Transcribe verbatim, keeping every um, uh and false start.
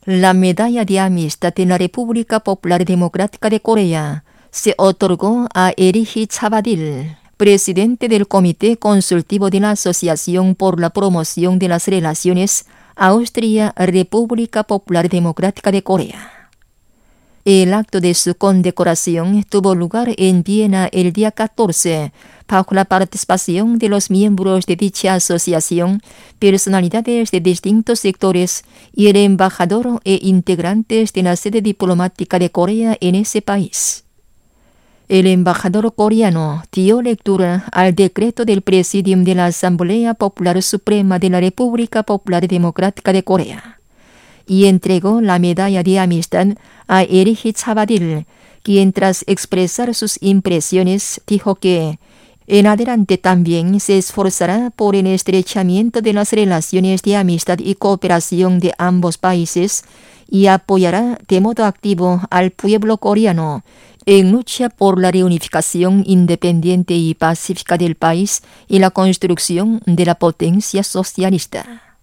La medalla de amistad en la República Popular Democrática de Corea se otorgó a Erich Chavadil, presidente del Comité Consultivo de la Asociación por la Promoción de las Relaciones Austria-República Popular Democrática de Corea. El acto de su condecoración tuvo lugar en Viena el día catorce, bajo la participación de los miembros de dicha asociación, personalidades de distintos sectores y el embajador e integrantes de la sede diplomática de Corea en ese país. El embajador coreano dio lectura al decreto del Presidium de la Asamblea Popular Suprema de la República Popular Democrática de Corea y entregó la medalla de amistad a Erich Chavadil, quien tras expresar sus impresiones dijo que en adelante también se esforzará por el estrechamiento de las relaciones de amistad y cooperación de ambos países y apoyará de modo activo al pueblo coreano en lucha por la reunificación independiente y pacífica del país y la construcción de la potencia socialista.